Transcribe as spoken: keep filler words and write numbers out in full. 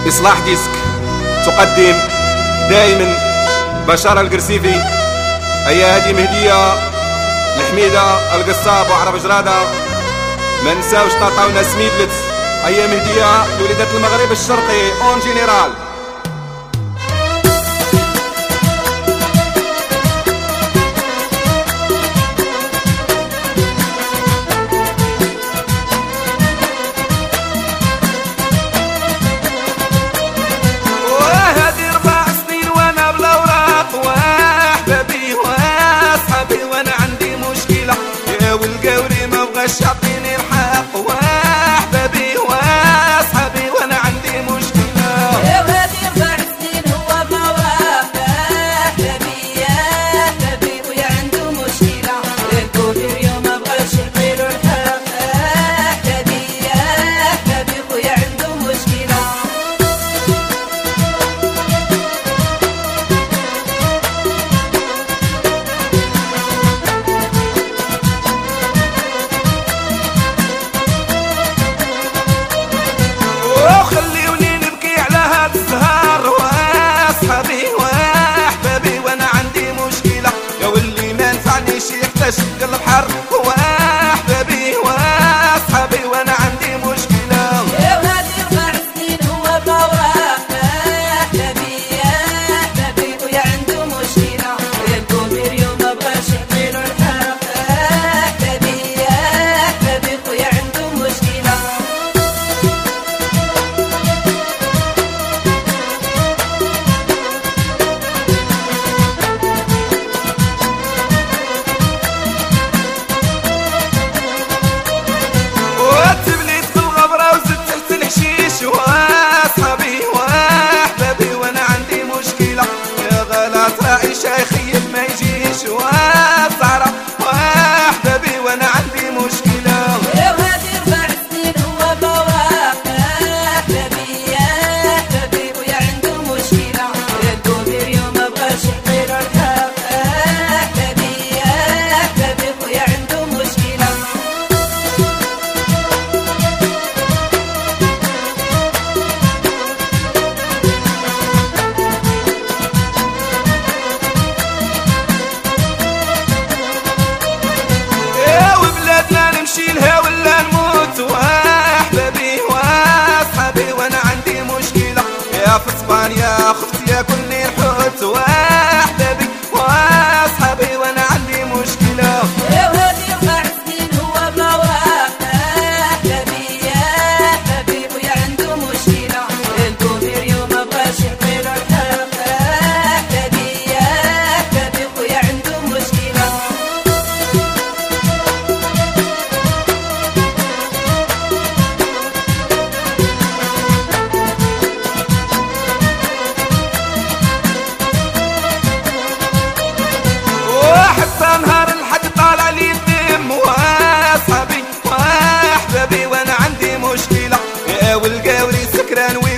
إصلاح ديسك تقدم دائما بشار القرسيفي. هيا هذه مهدية لحميدة القصاب وعرب جرادة، ما نساوش طاطاونا سميدلت. هيا مهدية لوليدات المغرب الشرقي اون جينيرال. شاطيني الحق واحبابي واصحابي وانا عندي مشكله. يا وادي اربع سنين هو بمواقف احبابي يا احبابي ويا عنده مشكله. الكبير اليوم ما بغاش يعطيلو الحق احبابي يا احبابي ويا عنده مشكله. قلب حر واحبابي واصحابي وانا عندي مشكله. يا وادي اربع سنين هو بمواقف احبابي يا احبابي ويا عنده مشكله. الكبير اليوم ما بغاش يعطيلو الحق احبابي يا احبابي ويا عنده مشكله. شيخي ما يجيش والصحراء واحبابي وانا عندي مشكله. يا وادي اربع سنين هو بمواقف احبابي يا احبابي ويا عنده مشكله. الكبير اليوم ما بغاش يعطيلو الحق احبابي يا احبابي ويا عنده مشكله. نمشي لها ولا نموت واحبابي واصحابي وانا عندي مشكله. يا في اسبانيا خفتي ياكلني الحوت واحبابي واصحابي وانا عندي مشكله. يا وادي اربع سنين هو بمواقف احبابي يا احبابي ويا عنده مشكله. الكبير اليوم ما بغاش يعطيلو الحق احبابي يا احبابي ويا عنده مشكله. نهار الحد طالع لي الدم واصحابي واحبابي وانا عندي مشكله. يا والقاوري سكران